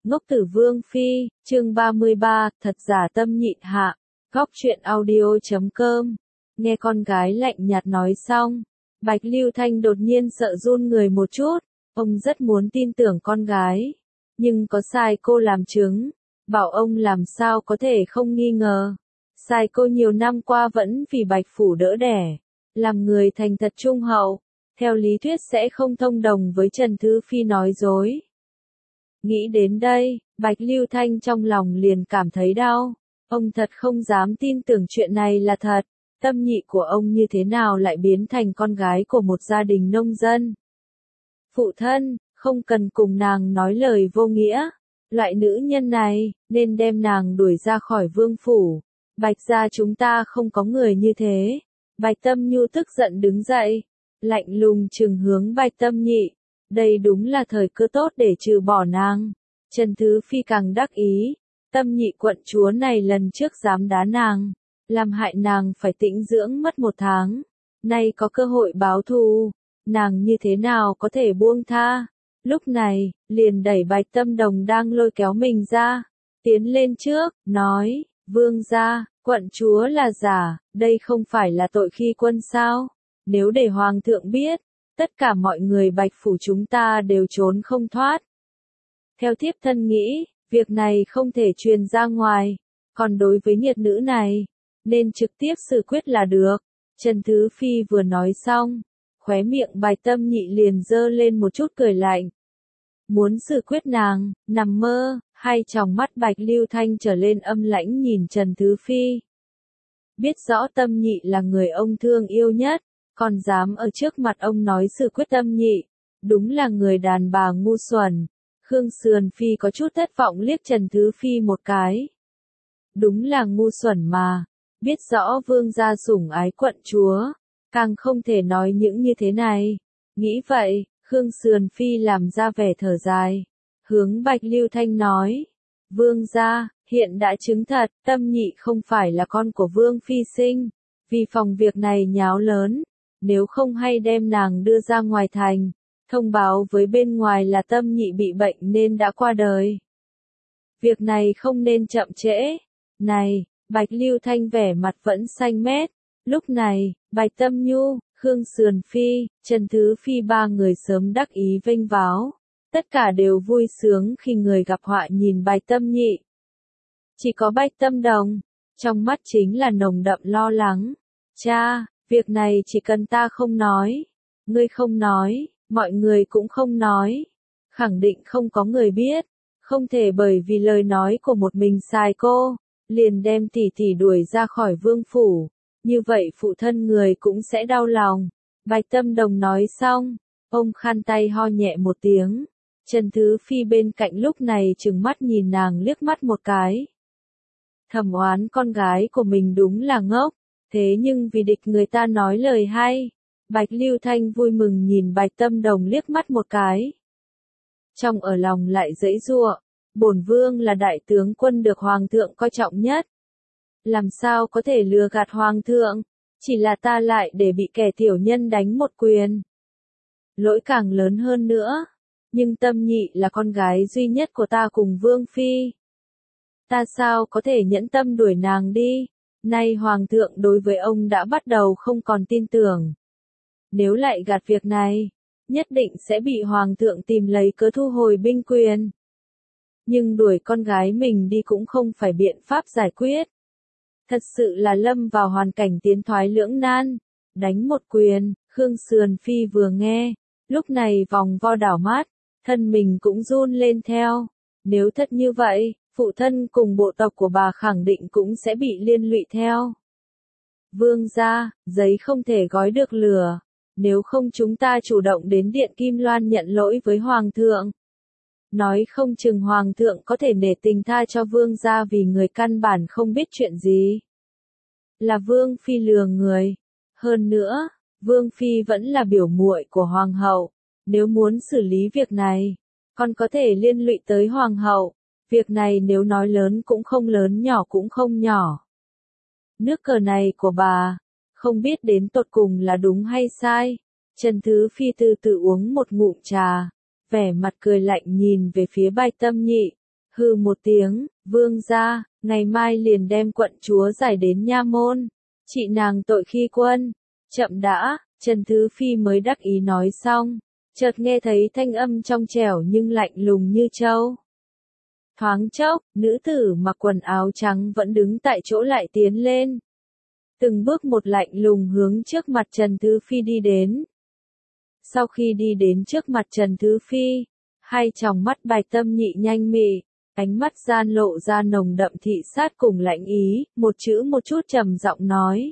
Ngốc Tử Vương Phi, chương 33, thật giả tâm nhịn hạ. Góc truyện audio.com. Nghe con gái lạnh nhạt nói xong, Bạch Lưu Thanh đột nhiên sợ run người một chút. Ông rất muốn tin tưởng con gái, nhưng có sai cô làm chứng, bảo ông làm sao có thể không nghi ngờ. Sai cô nhiều năm qua vẫn vì Bạch Phủ đỡ đẻ, làm người thành thật trung hậu, theo lý thuyết sẽ không thông đồng với Trần Thứ Phi nói dối. Nghĩ đến đây, Bạch Lưu Thanh trong lòng liền cảm thấy đau. Ông thật không dám tin tưởng chuyện này là thật. Tâm nhị của ông như thế nào lại biến thành con gái của một gia đình nông dân? Phụ thân, không cần cùng nàng nói lời vô nghĩa. Loại nữ nhân này, nên đem nàng đuổi ra khỏi vương phủ. Bạch gia chúng ta không có người như thế. Bạch Tâm Nhu tức giận đứng dậy, lạnh lùng trừng hướng Bạch Tâm Nhị. Đây đúng là thời cơ tốt để trừ bỏ nàng. Trần Thứ Phi càng đắc ý. Tâm Nhị quận chúa này lần trước dám đá nàng, làm hại nàng phải tĩnh dưỡng mất 1 tháng. Nay có cơ hội báo thù, nàng như thế nào có thể buông tha. Lúc này, liền đẩy Bạch Tâm Đồng đang lôi kéo mình ra, tiến lên trước, nói, vương gia, quận chúa là giả, đây không phải là tội khi quân sao? Nếu để hoàng thượng biết, tất cả mọi người Bạch Phủ chúng ta đều trốn không thoát. Theo thiếp thân nghĩ, việc này không thể truyền ra ngoài, còn đối với nghiệt nữ này, nên trực tiếp xử quyết là được. Trần Thứ Phi vừa nói xong, khóe miệng Bạch Tâm Nhị liền giơ lên một chút cười lạnh. Muốn xử quyết nàng, nằm mơ, hai tròng mắt Bạch Lưu Thanh trở lên âm lãnh nhìn Trần Thứ Phi. Biết rõ Tâm Nhị là người ông thương yêu nhất, còn dám ở trước mặt ông nói xử quyết Tâm Nhị, đúng là người đàn bà ngu xuẩn. Khương Sườn Phi có chút thất vọng liếc Trần Thứ Phi một cái. Đúng là ngu xuẩn mà, biết rõ vương gia sủng ái quận chúa, càng không thể nói những như thế này. Nghĩ vậy, Khương Sườn Phi làm ra vẻ thở dài, hướng Bạch Lưu Thanh nói, vương gia, hiện đã chứng thật, Tâm Nhị không phải là con của Vương Phi sinh, vì phòng việc này nháo lớn, nếu không hay đem nàng đưa ra ngoài thành, thông báo với bên ngoài là Tâm Nhị bị bệnh nên đã qua đời. Việc này không nên chậm trễ. Này, Bạch Lưu Thanh vẻ mặt vẫn xanh mét. Lúc này, Bạch Tâm Nhu, Khương Sườn Phi, Trần Thứ Phi ba người sớm đắc ý vênh váo. Tất cả đều vui sướng khi người gặp họa nhìn Bạch Tâm Nhị. Chỉ có Bạch Tâm Đồng, trong mắt chính là nồng đậm lo lắng. Cha, việc này chỉ cần ta không nói, ngươi không nói, mọi người cũng không nói, khẳng định không có người biết, không thể bởi vì lời nói của một mình sai cô, liền đem tỷ tỷ đuổi ra khỏi vương phủ, như vậy phụ thân người cũng sẽ đau lòng. Bạch Tâm Đồng nói xong, ông khăn tay ho nhẹ một tiếng, Trần Thứ Phi bên cạnh lúc này trừng mắt nhìn nàng liếc mắt một cái. Thầm oán con gái của mình đúng là ngốc, thế nhưng vì địch người ta nói lời hay. Bạch Lưu Thanh vui mừng nhìn Bạch Tâm Đồng liếc mắt một cái. Trong ở lòng lại giãy giụa, bổn vương là đại tướng quân được hoàng thượng coi trọng nhất. Làm sao có thể lừa gạt hoàng thượng, chỉ là ta lại để bị kẻ tiểu nhân đánh một quyền. Lỗi càng lớn hơn nữa, nhưng Tâm Nhị là con gái duy nhất của ta cùng Vương Phi. Ta sao có thể nhẫn tâm đuổi nàng đi, nay hoàng thượng đối với ông đã bắt đầu không còn tin tưởng. Nếu lại gạt việc này, nhất định sẽ bị hoàng thượng tìm lấy cớ thu hồi binh quyền. Nhưng đuổi con gái mình đi cũng không phải biện pháp giải quyết. Thật sự là lâm vào hoàn cảnh tiến thoái lưỡng nan. Đánh một quyền, Khương Sườn Phi vừa nghe, lúc này vòng vo đảo mắt, thân mình cũng run lên theo. Nếu thật như vậy, phụ thân cùng bộ tộc của bà khẳng định cũng sẽ bị liên lụy theo. Vương gia, giấy không thể gói được lửa. Nếu không chúng ta chủ động đến Điện Kim Loan nhận lỗi với Hoàng thượng. Nói không chừng Hoàng thượng có thể nể tình tha cho Vương gia vì người căn bản không biết chuyện gì. Là Vương Phi lừa người. Hơn nữa, Vương Phi vẫn là biểu muội của Hoàng hậu. Nếu muốn xử lý việc này, còn có thể liên lụy tới Hoàng hậu. Việc này nếu nói lớn cũng không lớn, nhỏ cũng không nhỏ. Nước cờ này của bà, không biết đến tột cùng là đúng hay sai. Trần Thứ Phi từ từ uống một ngụm trà, vẻ mặt cười lạnh nhìn về phía Bạch Tâm Nhị. hừ một tiếng, vương gia, ngày mai liền đem quận chúa giải đến nha môn, trị nàng tội khi quân. Chậm đã, Trần Thứ Phi mới đắc ý nói xong, chợt nghe thấy thanh âm trong trẻo nhưng lạnh lùng như trâu. Thoáng chốc, nữ tử mặc quần áo trắng vẫn đứng tại chỗ lại tiến lên. Từng bước một lạnh lùng hướng trước mặt Trần Thứ Phi đi đến. Sau khi đi đến trước mặt Trần Thứ Phi, hai tròng mắt Bạch Tâm Nhị nhanh mị, ánh mắt gian lộ ra nồng đậm thị sát cùng lãnh ý, một chữ một chút trầm giọng nói.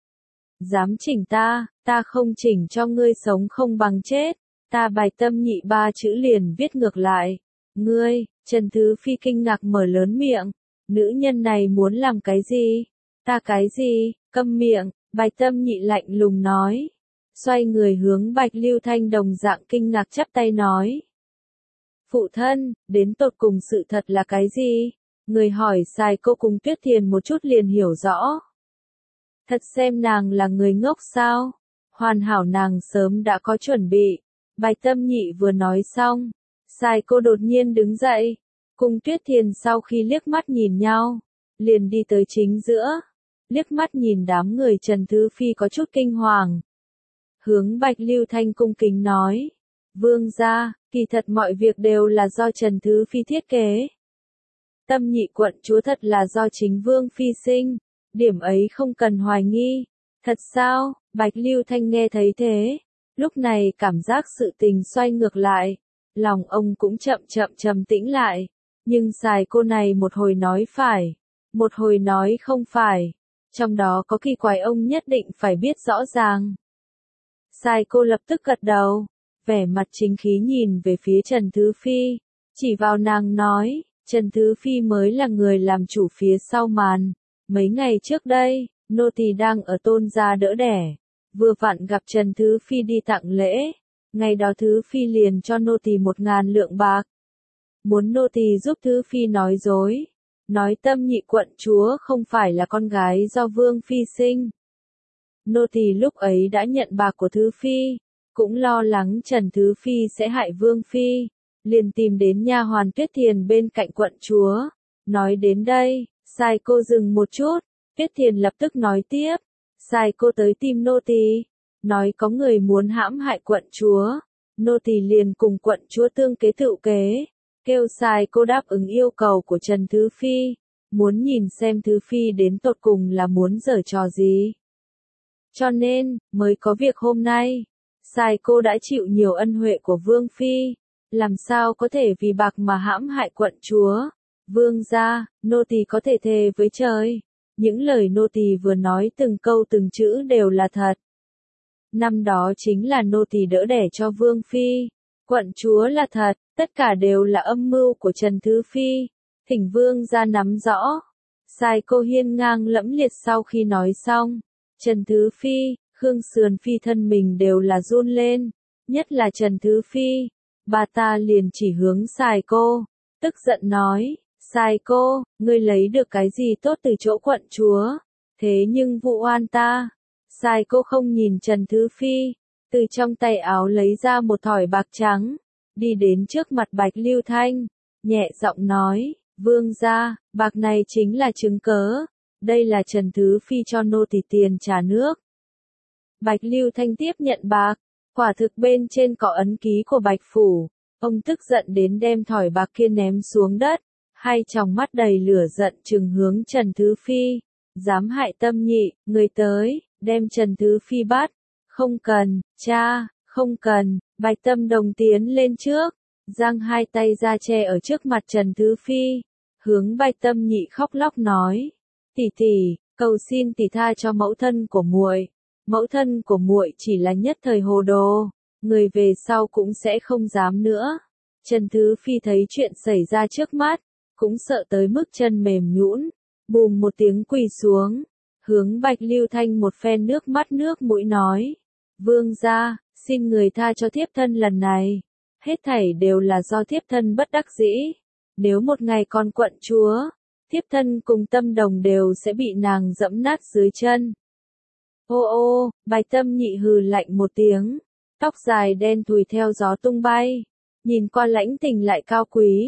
Dám chỉnh ta không chỉnh cho ngươi sống không bằng chết, ta Bạch Tâm Nhị ba chữ liền viết ngược lại. Ngươi, Trần Thứ Phi kinh ngạc mở lớn miệng, nữ nhân này muốn làm cái gì? Ta cái gì? Câm miệng, Bạch Tâm Nhị lạnh lùng nói. Xoay người hướng Bạch Lưu Thanh đồng dạng kinh ngạc chắp tay nói. Phụ thân, đến tột cùng sự thật là cái gì? Người hỏi sai cô cùng Tuyết Thiền một chút liền hiểu rõ. Thật xem nàng là người ngốc sao? Hoàn hảo nàng sớm đã có chuẩn bị. Bạch Tâm Nhị vừa nói xong, sai cô đột nhiên đứng dậy. Cùng Tuyết Thiền sau khi liếc mắt nhìn nhau, liền đi tới chính giữa. Liếc mắt nhìn đám người Trần Thứ Phi có chút kinh hoàng. Hướng Bạch Lưu Thanh cung kính nói. Vương gia, kỳ thật mọi việc đều là do Trần Thứ Phi thiết kế. Tâm Nhị quận chúa thật là do chính Vương Phi sinh, điểm ấy không cần hoài nghi. Thật sao? Bạch Lưu Thanh nghe thấy thế, lúc này cảm giác sự tình xoay ngược lại, lòng ông cũng chậm chậm trầm tĩnh lại, nhưng xài cô này một hồi nói phải, một hồi nói không phải, trong đó có kỳ quái ông nhất định phải biết rõ ràng. Sai cô lập tức gật đầu, vẻ mặt chính khí nhìn về phía Trần Thứ Phi, chỉ vào nàng nói, Trần Thứ Phi mới là người làm chủ phía sau màn. Mấy ngày trước đây, nô tỳ đang ở Tôn gia đỡ đẻ, vừa vặn gặp Trần Thứ Phi đi tặng lễ, ngày đó Thứ Phi liền cho nô tỳ 1.000 lượng bạc. Muốn nô tỳ giúp Thứ Phi nói dối, nói Tâm Nhị quận chúa không phải là con gái do Vương Phi sinh. Nô tỳ lúc ấy đã nhận bạc của Thứ Phi, cũng lo lắng Trần Thứ Phi sẽ hại Vương Phi, liền tìm đến nha hoàn Tuyết Thiền bên cạnh quận chúa. Nói đến đây, sai cô dừng một chút, Tuyết Thiền lập tức nói tiếp, sai cô tới tìm nô tỳ, nói có người muốn hãm hại quận chúa, nô tỳ liền cùng quận chúa tương kế tựu kế, kêu sai cô đáp ứng yêu cầu của Trần Thứ Phi, muốn nhìn xem Thứ Phi đến tột cùng là muốn giở trò gì. Cho nên, mới có việc hôm nay, sai cô đã chịu nhiều ân huệ của Vương Phi, làm sao có thể vì bạc mà hãm hại quận chúa. Vương gia, nô tỳ có thể thề với trời, những lời nô tỳ vừa nói từng câu từng chữ đều là thật. Năm đó chính là nô tỳ đỡ đẻ cho Vương Phi, quận chúa là thật, tất cả đều là âm mưu của Trần Thứ Phi, thỉnh Vương gia nắm rõ. Sai cô hiên ngang lẫm liệt sau khi nói xong, Trần Thứ Phi, Khương Sườn Phi thân mình đều là run lên, nhất là Trần Thứ Phi, bà ta liền chỉ hướng sai cô, tức giận nói. Sai cô, ngươi lấy được cái gì tốt từ chỗ quận chúa, thế nhưng vụ oan ta. Sai cô không nhìn Trần Thứ Phi, từ trong tay áo lấy ra một thỏi bạc trắng, đi đến trước mặt Bạch Lưu Thanh, nhẹ giọng nói, vương gia, bạc này chính là chứng cớ, đây là Trần Thứ Phi cho nô tỳ tiền trả nước. Bạch Lưu Thanh tiếp nhận bạc, quả thực bên trên có ấn ký của Bạch Phủ, ông tức giận đến đem thỏi bạc kia ném xuống đất. Hai tròng mắt đầy lửa giận trừng hướng Trần Thứ Phi, dám hại Tâm Nhị, người tới, đem Trần Thứ Phi bắt, không cần, cha, không cần, Bạch Tâm Đồng tiến lên trước, giang hai tay ra che ở trước mặt Trần Thứ Phi, hướng Bạch Tâm Nhị khóc lóc nói, tỷ tỷ, cầu xin tỷ tha cho mẫu thân của muội, mẫu thân của muội chỉ là nhất thời hồ đồ, người về sau cũng sẽ không dám nữa. Trần Thứ Phi thấy chuyện xảy ra trước mắt, cũng sợ tới mức chân mềm nhũn, bùm một tiếng quỳ xuống, hướng Bạch Lưu Thanh một phen nước mắt nước mũi nói, vương gia, xin người tha cho thiếp thân lần này, hết thảy đều là do thiếp thân bất đắc dĩ, nếu một ngày còn quận chúa, thiếp thân cùng Tâm Đồng đều sẽ bị nàng dẫm nát dưới chân. Ô ô, Bạch Tâm Nhị hừ lạnh một tiếng, tóc dài đen thùi theo gió tung bay, nhìn qua lãnh tình lại cao quý.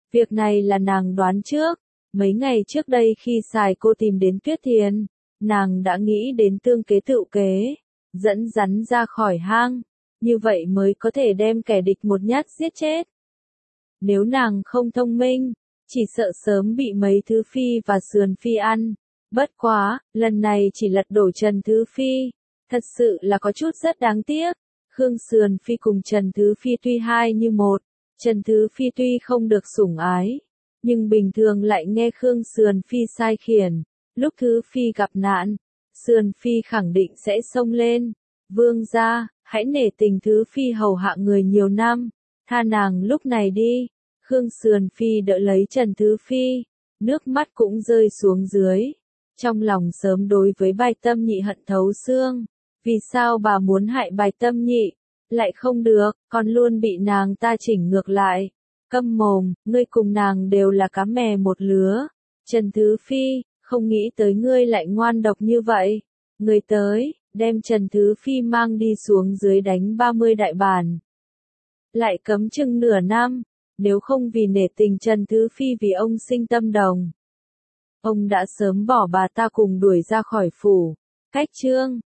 Việc này là nàng đoán trước. Mấy ngày trước đây khi xài cô tìm đến Tuyết Thiền, nàng đã nghĩ đến tương kế tựu kế, dẫn rắn ra khỏi hang, như vậy mới có thể đem kẻ địch một nhát giết chết. Nếu nàng không thông minh, chỉ sợ sớm bị mấy Thứ Phi và Sườn Phi ăn. Bất quá, lần này chỉ lật đổ Trần Thứ Phi, thật sự là có chút rất đáng tiếc. Khương Sườn Phi cùng Trần Thứ Phi tuy hai như một, Trần Thứ Phi tuy không được sủng ái, nhưng bình thường lại nghe Khương Sườn Phi sai khiển. Lúc Thứ Phi gặp nạn, Sườn Phi khẳng định sẽ xông lên. Vương gia, hãy nể tình Thứ Phi hầu hạ người nhiều năm, tha nàng lúc này đi. Khương Sườn Phi đỡ lấy Trần Thứ Phi, nước mắt cũng rơi xuống dưới. Trong lòng sớm đối với Bạch Tâm Nhị hận thấu xương. Vì sao bà muốn hại Bạch Tâm Nhị? Lại không được, còn luôn bị nàng ta chỉnh ngược lại. Câm mồm, ngươi cùng nàng đều là cá mè một lứa. Trần Thứ Phi, không nghĩ tới ngươi lại ngoan độc như vậy. Ngươi tới, đem Trần Thứ Phi mang đi xuống dưới đánh 30 đại bản. Lại cấm chừng nửa năm, nếu không vì nể tình Trần Thứ Phi vì ông sinh tâm đồng. Ông đã sớm bỏ bà ta cùng đuổi ra khỏi phủ. Cách chương